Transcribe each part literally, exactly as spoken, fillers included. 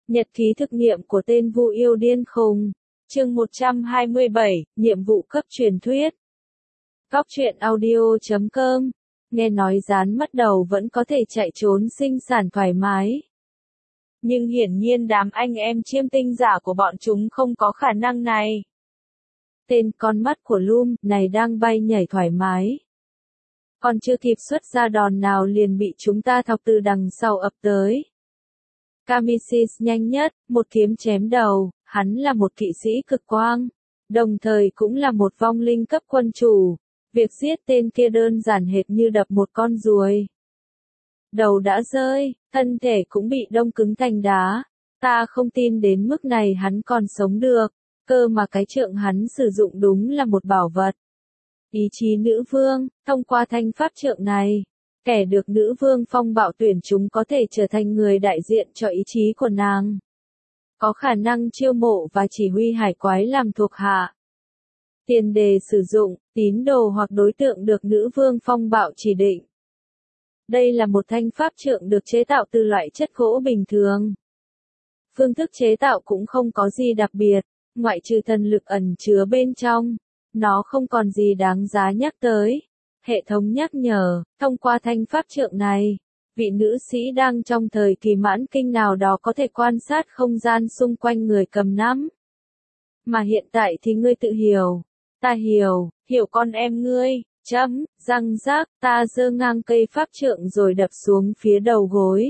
Nhật ký thực nghiệm của tên Vu yêu điên khùng. Chương một trăm hai mươi bảy, nhiệm vụ cấp truyền thuyết. Góc truyện audio chấm com. Nghe nói rán mất đầu vẫn có thể chạy trốn sinh sản thoải mái. Nhưng hiển nhiên đám anh em chiêm tinh giả của bọn chúng không có khả năng này. Tên con mắt của Lum này đang bay nhảy thoải mái. Còn chưa kịp xuất ra đòn nào liền bị chúng ta thọc từ đằng sau ập tới. Kamisis nhanh nhất, một kiếm chém đầu, hắn là một kỵ sĩ cực quang, đồng thời cũng là một vong linh cấp quân chủ. Việc giết tên kia đơn giản hệt như đập một con ruồi. Đầu đã rơi, thân thể cũng bị đông cứng thành đá. Ta không tin đến mức này hắn còn sống được, cơ mà cái trượng hắn sử dụng đúng là một bảo vật. Ý chí nữ vương, thông qua thanh pháp trượng này, kẻ được nữ vương phong bạo tuyển chúng có thể trở thành người đại diện cho ý chí của nàng. Có khả năng chiêu mộ và chỉ huy hải quái làm thuộc hạ. Tiền đề sử dụng, tín đồ hoặc đối tượng được nữ vương phong bạo chỉ định. Đây là một thanh pháp trượng được chế tạo từ loại chất gỗ bình thường. Phương thức chế tạo cũng không có gì đặc biệt, ngoại trừ thần lực ẩn chứa bên trong. Nó không còn gì đáng giá nhắc tới. Hệ thống nhắc nhở, thông qua thanh pháp trượng này, vị nữ sĩ đang trong thời kỳ mãn kinh nào đó có thể quan sát không gian xung quanh người cầm nắm. Mà hiện tại thì ngươi tự hiểu. Ta hiểu, hiểu con em ngươi, chấm, răng rác, ta giơ ngang cây pháp trượng rồi đập xuống phía đầu gối.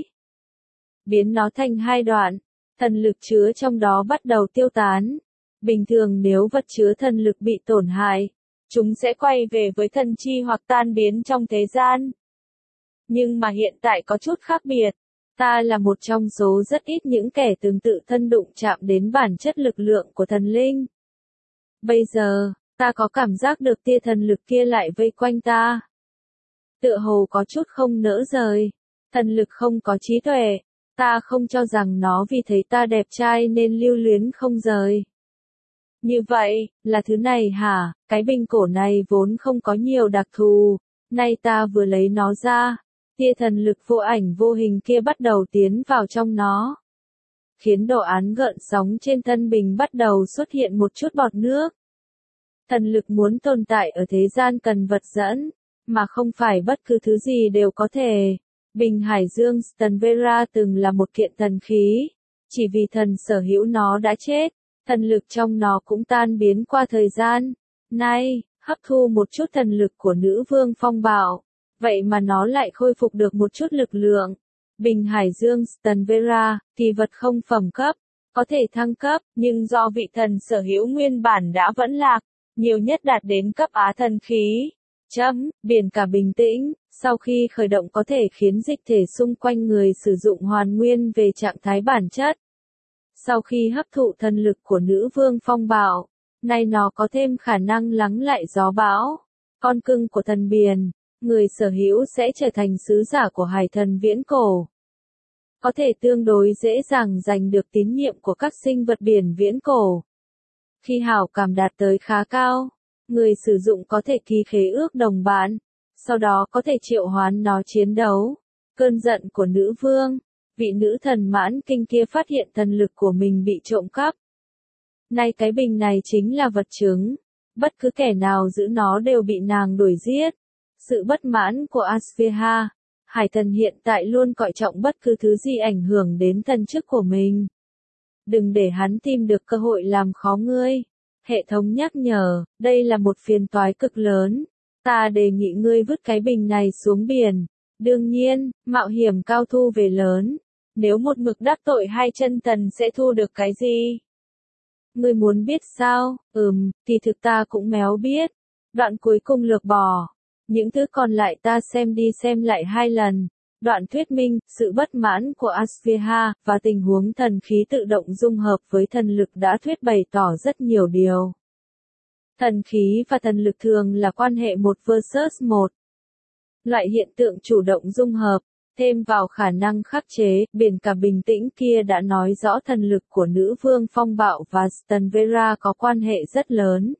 Biến nó thành hai đoạn, thần lực chứa trong đó bắt đầu tiêu tán. Bình thường nếu vật chứa thần lực bị tổn hại, chúng sẽ quay về với thần chi hoặc tan biến trong thế gian. Nhưng mà hiện tại có chút khác biệt. Ta là một trong số rất ít những kẻ từng tự thân đụng chạm đến bản chất lực lượng của thần linh. Bây giờ, ta có cảm giác được tia thần lực kia lại vây quanh ta. Tựa hồ có chút không nỡ rời. Thần lực không có trí tuệ. Ta không cho rằng nó vì thấy ta đẹp trai nên lưu luyến không rời. Như vậy, là thứ này hả? Cái bình cổ này vốn không có nhiều đặc thù. Nay ta vừa lấy nó ra. Tia thần lực vô ảnh vô hình kia bắt đầu tiến vào trong nó. Khiến đồ án gợn sóng trên thân bình bắt đầu xuất hiện một chút bọt nước. Thần lực muốn tồn tại ở thế gian cần vật dẫn, mà không phải bất cứ thứ gì đều có thể. Bình Hải Dương Stanvera từng là một kiện thần khí. Chỉ vì thần sở hữu nó đã chết, thần lực trong nó cũng tan biến qua thời gian. Nay, hấp thu một chút thần lực của nữ vương phong bạo. Vậy mà nó lại khôi phục được một chút lực lượng. Bình Hải Dương Stanvera, kỳ vật không phẩm cấp, có thể thăng cấp, nhưng do vị thần sở hữu nguyên bản đã vẫn lạc, nhiều nhất đạt đến cấp á thần khí. Chấm, biển cả bình tĩnh, sau khi khởi động có thể khiến dịch thể xung quanh người sử dụng hoàn nguyên về trạng thái bản chất. Sau khi hấp thụ thần lực của nữ vương phong bạo, nay nó có thêm khả năng lắng lại gió bão. Con cưng của thần biển, người sở hữu sẽ trở thành sứ giả của hải thần viễn cổ. Có thể tương đối dễ dàng giành được tín nhiệm của các sinh vật biển viễn cổ. Khi hảo cảm đạt tới khá cao, người sử dụng có thể ký khế ước đồng bạn, sau đó có thể triệu hoán nó chiến đấu. Cơn giận của nữ vương, vị nữ thần mãn kinh kia phát hiện thần lực của mình bị trộm cắp. Nay cái bình này chính là vật chứng, bất cứ kẻ nào giữ nó đều bị nàng đuổi giết. Sự bất mãn của Asveha, hải thần hiện tại luôn coi trọng bất cứ thứ gì ảnh hưởng đến thần chức của mình. Đừng để hắn tìm được cơ hội làm khó ngươi. Hệ thống nhắc nhở, đây là một phiền toái cực lớn. Ta đề nghị ngươi vứt cái bình này xuống biển. Đương nhiên, mạo hiểm cao thu về lớn. Nếu một mực đắc tội hai chân thần sẽ thu được cái gì? Ngươi muốn biết sao? Ừm, thì thực ta cũng méo biết. Đoạn cuối cùng lược bỏ. Những thứ còn lại ta xem đi xem lại hai lần. Đoạn thuyết minh, sự bất mãn của Asveha, và tình huống thần khí tự động dung hợp với thần lực đã thuyết bày tỏ rất nhiều điều. Thần khí và thần lực thường là quan hệ một versus một. Loại hiện tượng chủ động dung hợp, thêm vào khả năng khắc chế, biển cả bình tĩnh kia đã nói rõ thần lực của nữ vương phong bạo và Stanvera có quan hệ rất lớn.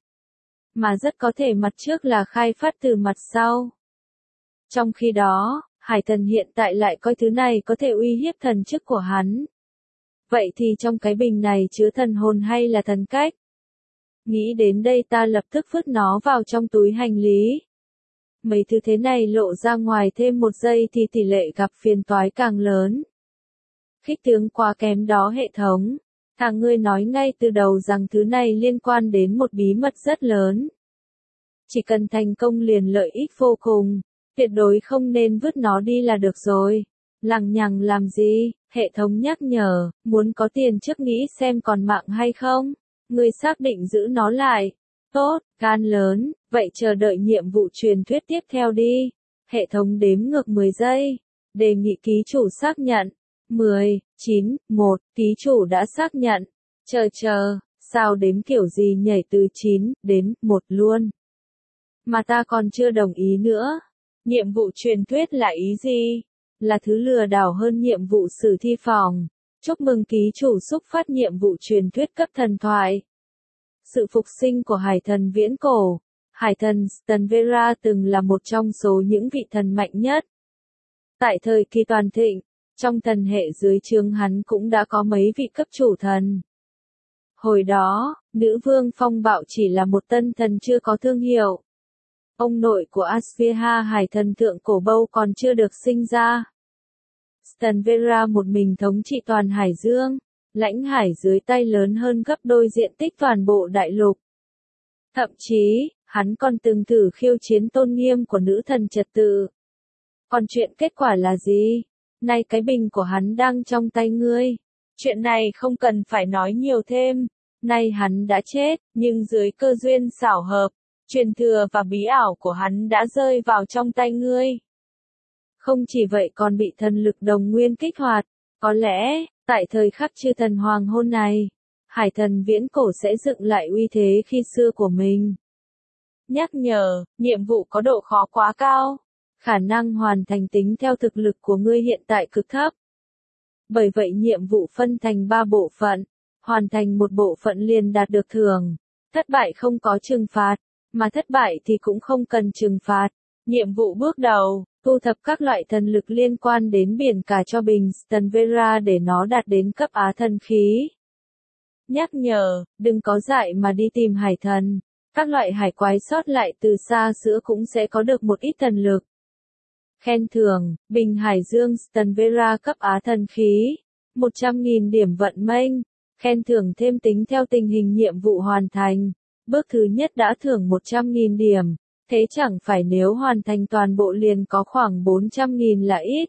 Mà rất có thể mặt trước là khai phát từ mặt sau. Trong khi đó, hải thần hiện tại lại coi thứ này có thể uy hiếp thần chức của hắn. Vậy thì trong cái bình này chứa thần hồn hay là thần cách? Nghĩ đến đây ta lập tức vứt nó vào trong túi hành lý. Mấy thứ thế này lộ ra ngoài thêm một giây thì tỷ lệ gặp phiền toái càng lớn. Khích tướng quá kém đó hệ thống. Thằng ngươi nói ngay từ đầu rằng thứ này liên quan đến một bí mật rất lớn. Chỉ cần thành công liền lợi ích vô cùng. Tuyệt đối không nên vứt nó đi là được rồi. Lằng nhằng làm gì? Hệ thống nhắc nhở, muốn có tiền trước nghĩ xem còn mạng hay không. Ngươi xác định giữ nó lại. Tốt, gan lớn, vậy chờ đợi nhiệm vụ truyền thuyết tiếp theo đi. Hệ thống đếm ngược mười giây. Đề nghị ký chủ xác nhận. mười, chín, một, ký chủ đã xác nhận. Chờ chờ, sao đếm kiểu gì nhảy từ chín đến một luôn. Mà ta còn chưa đồng ý nữa. Nhiệm vụ truyền thuyết là ý gì? Là thứ lừa đảo hơn nhiệm vụ sử thi phòng. Chúc mừng ký chủ xúc phát nhiệm vụ truyền thuyết cấp thần thoại. Sự phục sinh của hải thần viễn cổ. Hải thần Stanvera từng là một trong số những vị thần mạnh nhất. Tại thời kỳ toàn thịnh, trong thần hệ dưới trướng hắn cũng đã có mấy vị cấp chủ thần. Hồi đó, nữ vương phong bạo chỉ là một tân thần chưa có thương hiệu. Ông nội của Asviha hải thần thượng cổ bâu còn chưa được sinh ra. Stanvera một mình thống trị toàn hải dương, lãnh hải dưới tay lớn hơn gấp đôi diện tích toàn bộ đại lục. Thậm chí, hắn còn từng thử khiêu chiến tôn nghiêm của nữ thần trật tự. Còn chuyện kết quả là gì? Nay cái bình của hắn đang trong tay ngươi. Chuyện này không cần phải nói nhiều thêm. Nay hắn đã chết, nhưng dưới cơ duyên xảo hợp, truyền thừa và bí ảo của hắn đã rơi vào trong tay ngươi. Không chỉ vậy còn bị thần lực đồng nguyên kích hoạt. Có lẽ, tại thời khắc chư thần hoàng hôn này, hải thần viễn cổ sẽ dựng lại uy thế khi xưa của mình. Nhắc nhở, nhiệm vụ có độ khó quá cao. Khả năng hoàn thành tính theo thực lực của ngươi hiện tại cực thấp. Bởi vậy nhiệm vụ phân thành ba bộ phận. Hoàn thành một bộ phận liền đạt được thưởng. Thất bại không có trừng phạt. Mà thất bại thì cũng không cần trừng phạt. Nhiệm vụ bước đầu, thu thập các loại thần lực liên quan đến biển cả cho bình Stanvera để nó đạt đến cấp á thần khí. Nhắc nhở, đừng có dại mà đi tìm hải thần. Các loại hải quái sót lại từ xa xưa cũng sẽ có được một ít thần lực. Khen thưởng, bình hải dương Stanvera cấp á thần khí. một trăm nghìn điểm vận mệnh. Khen thưởng thêm tính theo tình hình nhiệm vụ hoàn thành. Bước thứ nhất đã thưởng một trăm nghìn điểm. Thế chẳng phải nếu hoàn thành toàn bộ liền có khoảng bốn trăm nghìn là ít.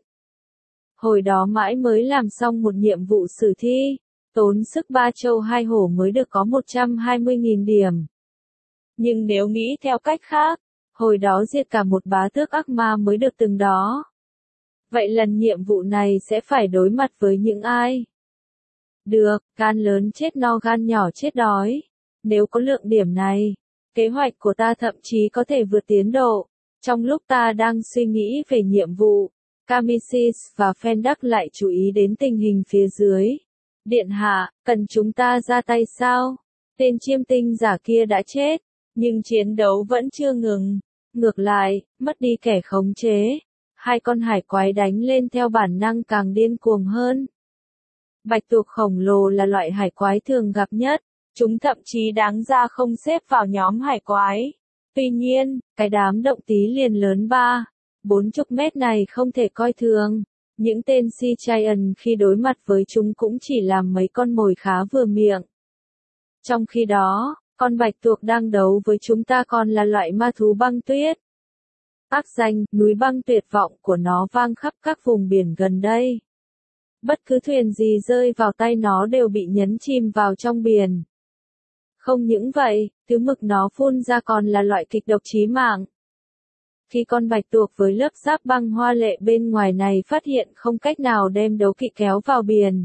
Hồi đó mãi mới làm xong một nhiệm vụ sử thi. Tốn sức ba châu hai hổ mới được có một trăm hai mươi nghìn điểm. Nhưng nếu nghĩ theo cách khác, hồi đó diệt cả một bá tước ác ma mới được từng đó. Vậy lần nhiệm vụ này sẽ phải đối mặt với những ai? Được, gan lớn chết no gan nhỏ chết đói. Nếu có lượng điểm này, kế hoạch của ta thậm chí có thể vượt tiến độ. Trong lúc ta đang suy nghĩ về nhiệm vụ, Kamisis và Fendak lại chú ý đến tình hình phía dưới. Điện hạ, cần chúng ta ra tay sao? Tên chiêm tinh giả kia đã chết, nhưng chiến đấu vẫn chưa ngừng. Ngược lại, mất đi kẻ khống chế. Hai con hải quái đánh lên theo bản năng càng điên cuồng hơn. Bạch tuộc khổng lồ là loại hải quái thường gặp nhất. Chúng thậm chí đáng ra không xếp vào nhóm hải quái. Tuy nhiên, cái đám động tí liền lớn ba, bốn chục mét này không thể coi thường. Những tên Sea Giant khi đối mặt với chúng cũng chỉ làm mấy con mồi khá vừa miệng. Trong khi đó, con bạch tuộc đang đấu với chúng ta còn là loại ma thú băng tuyết. Ác danh, núi băng tuyệt vọng của nó vang khắp các vùng biển gần đây. Bất cứ thuyền gì rơi vào tay nó đều bị nhấn chìm vào trong biển. Không những vậy, thứ mực nó phun ra còn là loại kịch độc chí mạng. Khi con bạch tuộc với lớp giáp băng hoa lệ bên ngoài này phát hiện không cách nào đem đấu kỵ kéo vào biển,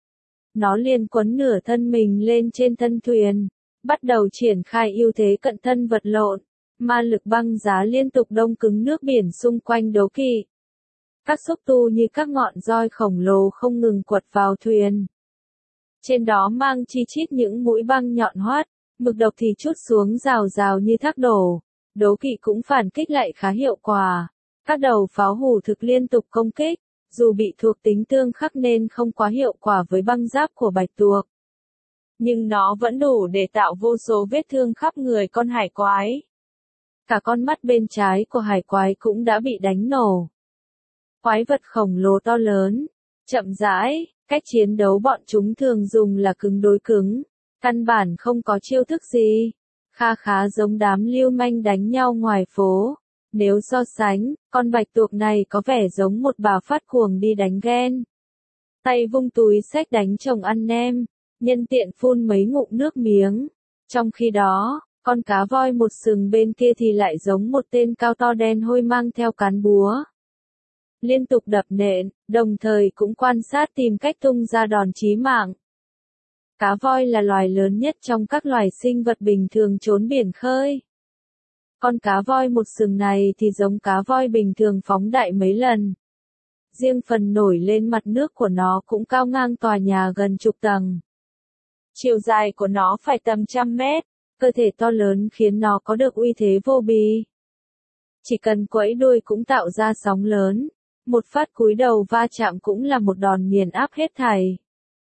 nó liền quấn nửa thân mình lên trên thân thuyền, bắt đầu triển khai ưu thế cận thân vật lộn, ma lực băng giá liên tục đông cứng nước biển xung quanh đấu kỵ. Các xúc tu như các ngọn roi khổng lồ không ngừng quật vào thuyền. Trên đó mang chi chít những mũi băng nhọn hoắt, mực độc thì trút xuống rào rào như thác đổ. Đấu kỵ cũng phản kích lại khá hiệu quả. Các đầu pháo hủ thực liên tục công kích, dù bị thuộc tính tương khắc nên không quá hiệu quả với băng giáp của bạch tuộc. Nhưng nó vẫn đủ để tạo vô số vết thương khắp người con hải quái. Cả con mắt bên trái của hải quái cũng đã bị đánh nổ. Quái vật khổng lồ to lớn, chậm rãi, cách chiến đấu bọn chúng thường dùng là cứng đối cứng, căn bản không có chiêu thức gì, kha khá giống đám lưu manh đánh nhau ngoài phố. Nếu so sánh, con bạch tuộc này có vẻ giống một bà phát cuồng đi đánh ghen. Tay vung túi xách đánh chồng ăn nem, nhân tiện phun mấy ngụm nước miếng. Trong khi đó, con cá voi một sừng bên kia thì lại giống một tên cao to đen hôi mang theo cán búa. Liên tục đập nện, đồng thời cũng quan sát tìm cách tung ra đòn chí mạng. Cá voi là loài lớn nhất trong các loài sinh vật bình thường trốn biển khơi. Con cá voi một sừng này thì giống cá voi bình thường phóng đại mấy lần. Riêng phần nổi lên mặt nước của nó cũng cao ngang tòa nhà gần chục tầng. Chiều dài của nó phải tầm trăm mét, cơ thể to lớn khiến nó có được uy thế vô bì. Chỉ cần quẫy đuôi cũng tạo ra sóng lớn, một phát cúi đầu va chạm cũng là một đòn nghiền áp hết thảy.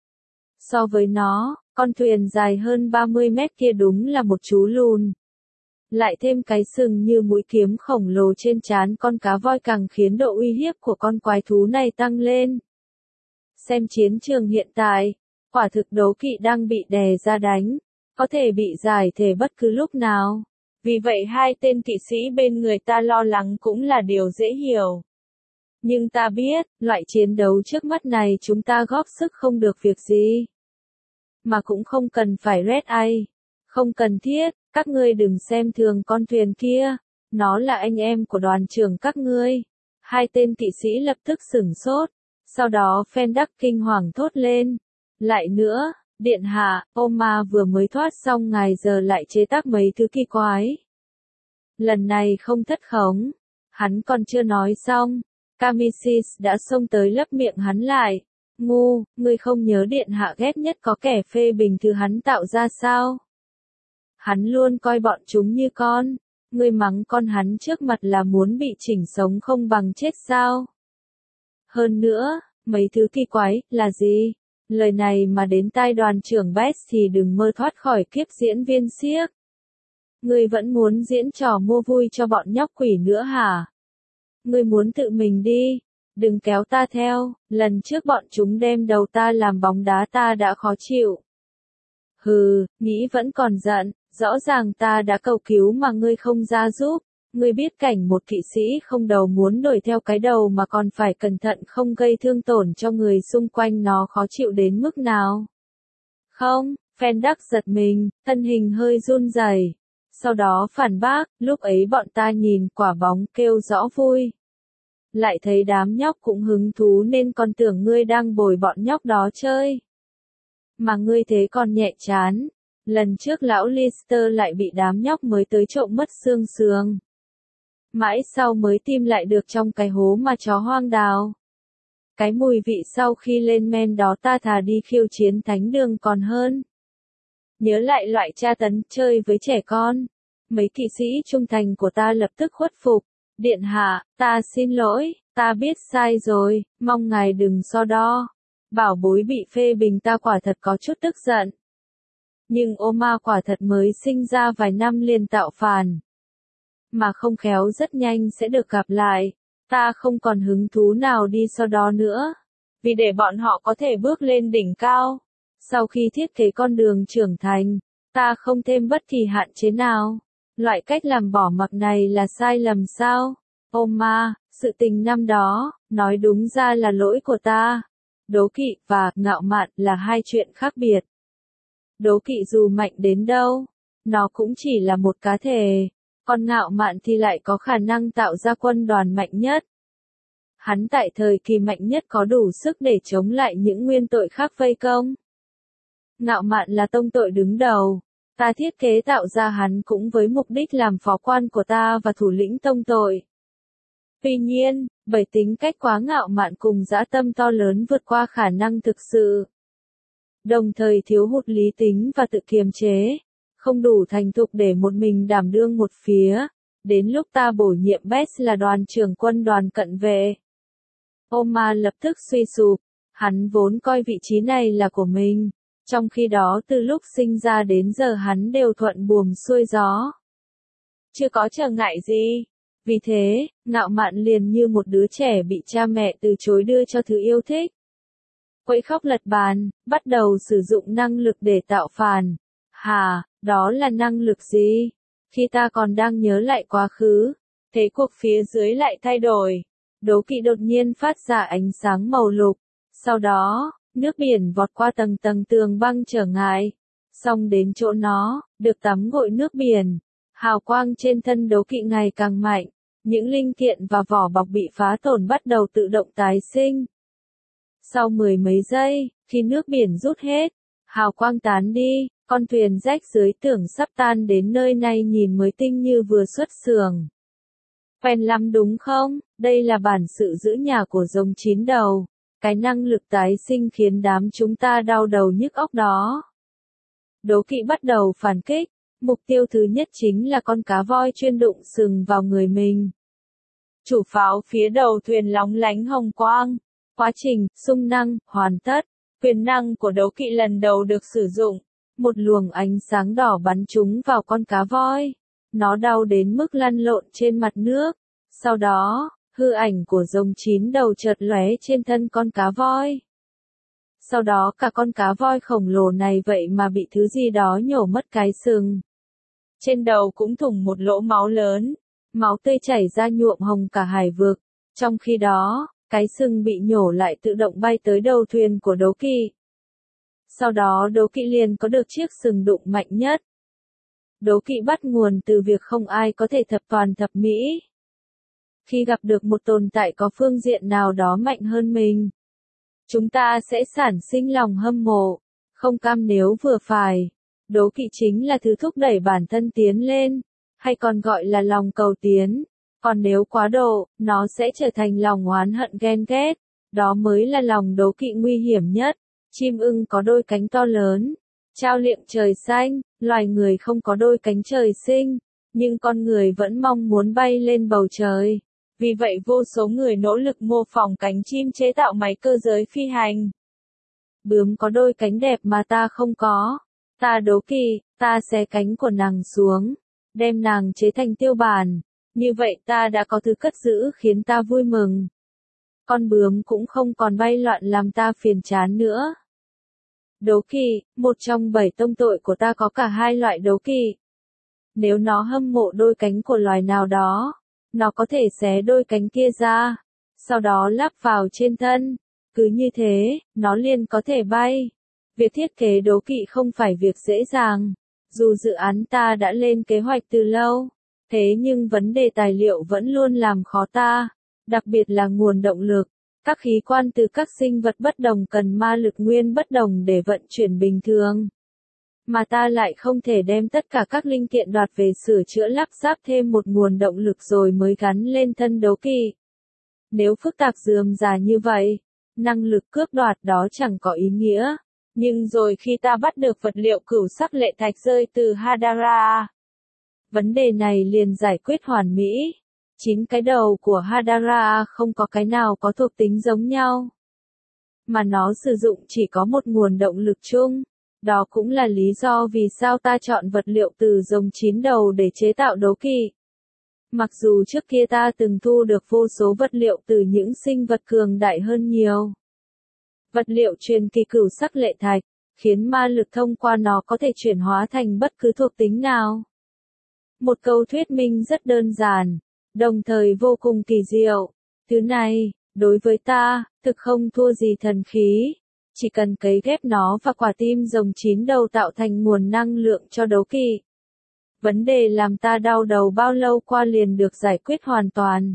So với nó, con thuyền dài hơn ba mươi mét kia đúng là một chú lùn. Lại thêm cái sừng như mũi kiếm khổng lồ trên trán con cá voi càng khiến độ uy hiếp của con quái thú này tăng lên. Xem chiến trường hiện tại, quả thực đố kỵ đang bị đè ra đánh, có thể bị giải thể bất cứ lúc nào. Vì vậy hai tên kỵ sĩ bên người ta lo lắng cũng là điều dễ hiểu. Nhưng ta biết, loại chiến đấu trước mắt này chúng ta góp sức không được việc gì. Mà cũng không cần phải red eye. Không cần thiết, các ngươi đừng xem thường con thuyền kia. Nó là anh em của đoàn trưởng các ngươi. Hai tên kỵ sĩ lập tức sửng sốt. Sau đó Fendac kinh hoàng thốt lên. Lại nữa, điện hạ, Oma vừa mới thoát xong ngài giờ lại chế tác mấy thứ kỳ quái. Lần này không thất khống. Hắn còn chưa nói xong. Camisis đã xông tới lấp miệng hắn lại. Ngu, ngươi không nhớ điện hạ ghét nhất có kẻ phê bình thứ hắn tạo ra sao? Hắn luôn coi bọn chúng như con. Ngươi mắng con hắn trước mặt là muốn bị chỉnh sống không bằng chết sao? Hơn nữa, mấy thứ kỳ quái, là gì? Lời này mà đến tai đoàn trưởng Bess thì đừng mơ thoát khỏi kiếp diễn viên xiếc. Ngươi vẫn muốn diễn trò mua vui cho bọn nhóc quỷ nữa hả? Ngươi muốn tự mình đi, đừng kéo ta theo, lần trước bọn chúng đem đầu ta làm bóng đá ta đã khó chịu. Hừ, nghĩ vẫn còn giận, rõ ràng ta đã cầu cứu mà ngươi không ra giúp, ngươi biết cảnh một kỵ sĩ không đầu muốn đuổi theo cái đầu mà còn phải cẩn thận không gây thương tổn cho người xung quanh nó khó chịu đến mức nào. Không, Fendac giật mình, thân hình hơi run rẩy. Sau đó phản bác, lúc ấy bọn ta nhìn quả bóng kêu rõ vui. Lại thấy đám nhóc cũng hứng thú nên còn tưởng ngươi đang bồi bọn nhóc đó chơi. Mà ngươi thế còn nhẹ chán. Lần trước lão Lister lại bị đám nhóc mới tới trộm mất xương sườn. Mãi sau mới tìm lại được trong cái hố mà chó hoang đào. Cái mùi vị sau khi lên men đó ta thà đi khiêu chiến thánh đường còn hơn. Nhớ lại loại tra tấn chơi với trẻ con. Mấy kỵ sĩ trung thành của ta lập tức khuất phục. Điện hạ, ta xin lỗi, ta biết sai rồi, mong ngài đừng so đo. Bảo bối bị phê bình ta quả thật có chút tức giận. Nhưng Oma quả thật mới sinh ra vài năm liền tạo phản. Mà không khéo rất nhanh sẽ được gặp lại. Ta không còn hứng thú nào đi so đo nữa. Vì để bọn họ có thể bước lên đỉnh cao. Sau khi thiết kế con đường trưởng thành, ta không thêm bất kỳ hạn chế nào. Loại cách làm bỏ mặc này là sai lầm sao? Oma, sự tình năm đó, nói đúng ra là lỗi của ta. Đố kỵ và ngạo mạn là hai chuyện khác biệt. Đố kỵ dù mạnh đến đâu, nó cũng chỉ là một cá thể. Còn ngạo mạn thì lại có khả năng tạo ra quân đoàn mạnh nhất. Hắn tại thời kỳ mạnh nhất có đủ sức để chống lại những nguyên tội khác vây công. Ngạo mạn là tông tội đứng đầu. Ta thiết kế tạo ra hắn cũng với mục đích làm phó quan của ta và thủ lĩnh tông tội. Tuy nhiên, bởi tính cách quá ngạo mạn cùng dã tâm to lớn vượt qua khả năng thực sự. Đồng thời thiếu hụt lý tính và tự kiềm chế. Không đủ thành thục để một mình đảm đương một phía. Đến lúc ta bổ nhiệm Bess là đoàn trưởng quân đoàn cận vệ. Oma lập tức suy sụp, hắn vốn coi vị trí này là của mình, trong khi đó từ lúc sinh ra đến giờ hắn đều thuận buồm xuôi gió. Chưa có trở ngại gì. Vì thế, ngạo mạn liền như một đứa trẻ bị cha mẹ từ chối đưa cho thứ yêu thích. Quậy khóc lật bàn, bắt đầu sử dụng năng lực để tạo phản. Hà, đó là năng lực gì? Khi ta còn đang nhớ lại quá khứ, thế cuộc phía dưới lại thay đổi. Đố kỵ đột nhiên phát ra ánh sáng màu lục. Sau đó, nước biển vọt qua tầng tầng tường băng trở ngại. Xong đến chỗ nó, được tắm gội nước biển. Hào quang trên thân đố kỵ ngày càng mạnh. Những linh kiện và vỏ bọc bị phá tổn bắt đầu tự động tái sinh. Sau mười mấy giây, khi nước biển rút hết, hào quang tán đi, con thuyền rách dưới tưởng sắp tan đến nơi này nhìn mới tinh như vừa xuất xưởng. Quen lắm đúng không? Đây là bản sự giữ nhà của rồng chín đầu. Cái năng lực tái sinh khiến đám chúng ta đau đầu nhức óc đó. Đố kỵ bắt đầu phản kích. Mục tiêu thứ nhất chính là con cá voi chuyên đụng sừng vào người mình. Chủ pháo phía đầu thuyền lóng lánh hồng quang. Quá trình, xung năng, hoàn tất. Quyền năng của đố kỵ lần đầu được sử dụng. Một luồng ánh sáng đỏ bắn trúng vào con cá voi. Nó đau đến mức lăn lộn trên mặt nước. Sau đó, hư ảnh của rồng chín đầu chợt lóe trên thân con cá voi. Sau đó cả con cá voi khổng lồ này vậy mà bị thứ gì đó nhổ mất cái sừng. Trên đầu cũng thủng một lỗ máu lớn. Máu tươi chảy ra nhuộm hồng cả hải vực. Trong khi đó, cái sừng bị nhổ lại tự động bay tới đầu thuyền của đố kỵ. Sau đó đố kỵ liền có được chiếc sừng đụng mạnh nhất. Đố kỵ bắt nguồn từ việc không ai có thể thập toàn thập mỹ. Khi gặp được một tồn tại có phương diện nào đó mạnh hơn mình, chúng ta sẽ sản sinh lòng hâm mộ, không cam nếu vừa phải. Đố kỵ chính là thứ thúc đẩy bản thân tiến lên, hay còn gọi là lòng cầu tiến. Còn nếu quá độ, nó sẽ trở thành lòng oán hận ghen ghét. Đó mới là lòng đố kỵ nguy hiểm nhất. Chim ưng có đôi cánh to lớn, trao liệng trời xanh, loài người không có đôi cánh trời sinh, nhưng con người vẫn mong muốn bay lên bầu trời. Vì vậy vô số người nỗ lực mô phỏng cánh chim chế tạo máy cơ giới phi hành. Bướm có đôi cánh đẹp mà ta không có. Ta đố kỵ, ta xé cánh của nàng xuống, đem nàng chế thành tiêu bản. Như vậy ta đã có thứ cất giữ khiến ta vui mừng. Con bướm cũng không còn bay loạn làm ta phiền chán nữa. Đố kỵ, một trong bảy tông tội của ta có cả hai loại đố kỵ. Nếu nó hâm mộ đôi cánh của loài nào đó, nó có thể xé đôi cánh kia ra, sau đó lắp vào trên thân. Cứ như thế, nó liền có thể bay. Việc thiết kế đố kỵ không phải việc dễ dàng. Dù dự án ta đã lên kế hoạch từ lâu, thế nhưng vấn đề tài liệu vẫn luôn làm khó ta, đặc biệt là nguồn động lực. Các khí quan từ các sinh vật bất đồng cần ma lực nguyên bất đồng để vận chuyển bình thường. Mà ta lại không thể đem tất cả các linh kiện đoạt về sửa chữa lắp ráp thêm một nguồn động lực rồi mới gắn lên thân đố kỵ. Nếu phức tạp rườm rà như vậy, năng lực cướp đoạt đó chẳng có ý nghĩa. Nhưng rồi khi ta bắt được vật liệu cửu sắc lệ thạch rơi từ Hadara, vấn đề này liền giải quyết hoàn mỹ. Chín cái đầu của Hadara không có cái nào có thuộc tính giống nhau, mà nó sử dụng chỉ có một nguồn động lực chung. Đó cũng là lý do vì sao ta chọn vật liệu từ rồng chín đầu để chế tạo đố kỵ. Mặc dù trước kia ta từng thu được vô số vật liệu từ những sinh vật cường đại hơn nhiều. Vật liệu truyền kỳ cửu sắc lệ thạch, khiến ma lực thông qua nó có thể chuyển hóa thành bất cứ thuộc tính nào. Một câu thuyết minh rất đơn giản, đồng thời vô cùng kỳ diệu. Thứ này, đối với ta, thực không thua gì thần khí. Chỉ cần cấy ghép nó và quả tim rồng chín đầu tạo thành nguồn năng lượng cho đố kỵ. Vấn đề làm ta đau đầu bao lâu qua liền được giải quyết hoàn toàn.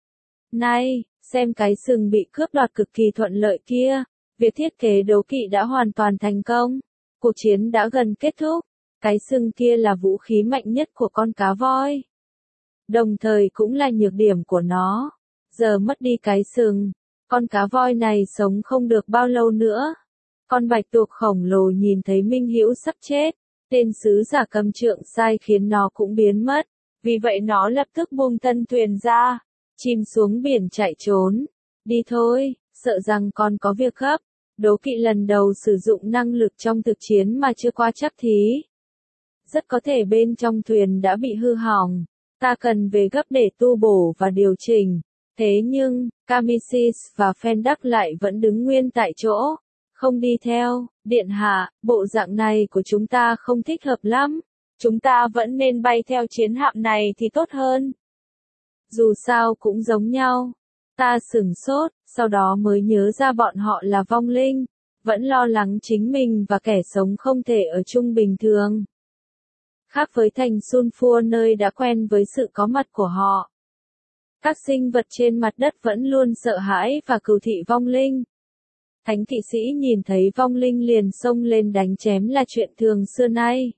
Này, xem cái sừng bị cướp đoạt cực kỳ thuận lợi kia. Việc thiết kế đố kỵ đã hoàn toàn thành công. Cuộc chiến đã gần kết thúc. Cái sừng kia là vũ khí mạnh nhất của con cá voi. Đồng thời cũng là nhược điểm của nó. Giờ mất đi cái sừng, con cá voi này sống không được bao lâu nữa. Con bạch tuộc khổng lồ nhìn thấy Minh Hữu sắp chết. Tên sứ giả cầm trượng sai khiến nó cũng biến mất. Vì vậy nó lập tức buông thân thuyền ra, chìm xuống biển chạy trốn. Đi thôi, sợ rằng còn có việc gấp. Đố Kỵ lần đầu sử dụng năng lực trong thực chiến mà chưa qua chấp thí. Rất có thể bên trong thuyền đã bị hư hỏng. Ta cần về gấp để tu bổ và điều chỉnh. Thế nhưng, Cambyses và Fendak lại vẫn đứng nguyên tại chỗ. Không đi theo, điện hạ, bộ dạng này của chúng ta không thích hợp lắm. Chúng ta vẫn nên bay theo chiến hạm này thì tốt hơn. Dù sao cũng giống nhau. Ta sửng sốt, sau đó mới nhớ ra bọn họ là vong linh. Vẫn lo lắng chính mình và kẻ sống không thể ở chung bình thường. Khác với thành Sulfur nơi đã quen với sự có mặt của họ. Các sinh vật trên mặt đất vẫn luôn sợ hãi và cừu thị vong linh. Thánh kỵ sĩ nhìn thấy vong linh liền xông lên đánh chém là chuyện thường xưa nay.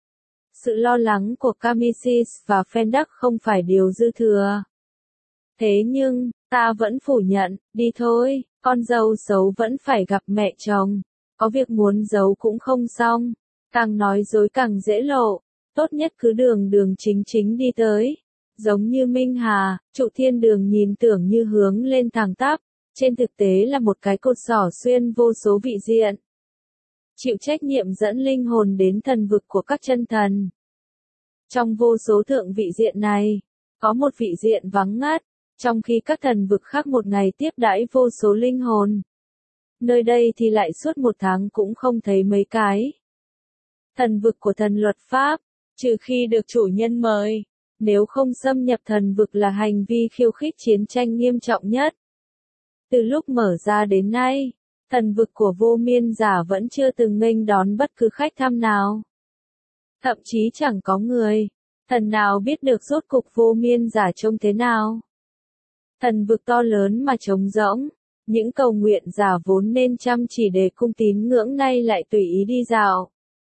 Sự lo lắng của Cambyses và Fendak không phải điều dư thừa. Thế nhưng, ta vẫn phủ nhận, đi thôi, con dâu xấu vẫn phải gặp mẹ chồng. Có việc muốn giấu cũng không xong. Càng nói dối càng dễ lộ. Tốt nhất cứ đường đường chính chính đi tới. Giống như Minh Hà, trụ thiên đường nhìn tưởng như hướng lên thẳng tắp. Trên thực tế là một cái cột sỏ xuyên vô số vị diện. Chịu trách nhiệm dẫn linh hồn đến thần vực của các chân thần. Trong vô số thượng vị diện này, có một vị diện vắng ngắt, trong khi các thần vực khác một ngày tiếp đãi vô số linh hồn. Nơi đây thì lại suốt một tháng cũng không thấy mấy cái. Thần vực của thần luật pháp, trừ khi được chủ nhân mời, nếu không xâm nhập thần vực là hành vi khiêu khích chiến tranh nghiêm trọng nhất. Từ lúc mở ra đến nay, thần vực của vô miên giả vẫn chưa từng nghênh đón bất cứ khách thăm nào. Thậm chí chẳng có người, thần nào biết được rốt cục vô miên giả trông thế nào. Thần vực to lớn mà trống rỗng, những cầu nguyện giả vốn nên chăm chỉ để cung tín ngưỡng nay lại tùy ý đi dạo.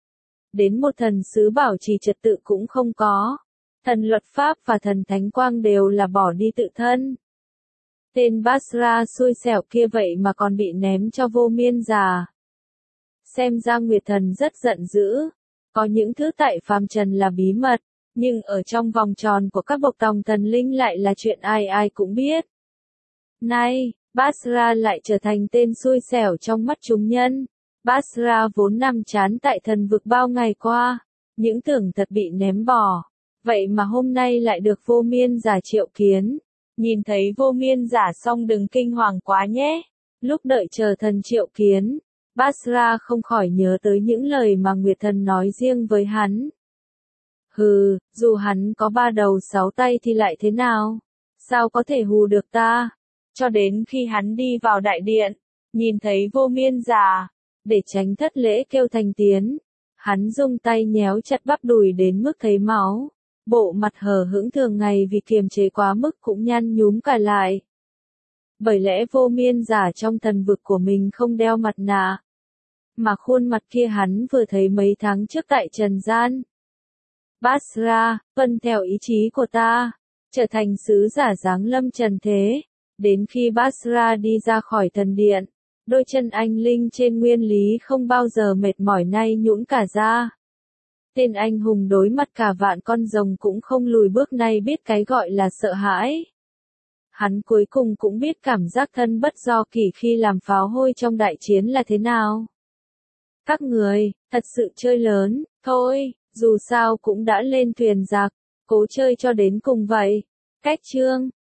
Đến một thần sứ bảo trì trật tự cũng không có. Thần luật pháp và thần thánh quang đều là bỏ đi tự thân. Tên Basra xui xẻo kia vậy mà còn bị ném cho vô miên giả. Xem ra Nguyệt Thần rất giận dữ. Có những thứ tại phàm trần là bí mật, nhưng ở trong vòng tròn của các bậc tòng thần linh lại là chuyện ai ai cũng biết. Nay, Basra lại trở thành tên xui xẻo trong mắt chúng nhân. Basra vốn nằm chán tại thần vực bao ngày qua, những tưởng thật bị ném bỏ. Vậy mà hôm nay lại được vô miên giả triệu kiến. Nhìn thấy vô miên giả xong đừng kinh hoàng quá nhé. Lúc đợi chờ thần triệu kiến, Basra không khỏi nhớ tới những lời mà Nguyệt Thần nói riêng với hắn. Hừ, dù hắn có ba đầu sáu tay thì lại thế nào? Sao có thể hù được ta? Cho đến khi hắn đi vào đại điện, nhìn thấy vô miên giả, để tránh thất lễ kêu thành tiếng, hắn dùng tay nhéo chặt bắp đùi đến mức thấy máu. Bộ mặt hờ hững thường ngày vì kiềm chế quá mức cũng nhăn nhúm cả lại. Bởi lẽ vô miên giả trong thần vực của mình không đeo mặt nạ. Mà khuôn mặt kia hắn vừa thấy mấy tháng trước tại trần gian. Basra, tuân theo ý chí của ta, trở thành sứ giả giáng lâm trần thế. Đến khi Basra đi ra khỏi thần điện, đôi chân anh linh trên nguyên lý không bao giờ mệt mỏi nay nhũn cả ra. Tên anh hùng đối mặt cả vạn con rồng cũng không lùi bước nay biết cái gọi là sợ hãi. Hắn cuối cùng cũng biết cảm giác thân bất do kỷ khi làm pháo hôi trong đại chiến là thế nào. Các người, thật sự chơi lớn, thôi, dù sao cũng đã lên thuyền giặc, cố chơi cho đến cùng vậy. Cách chương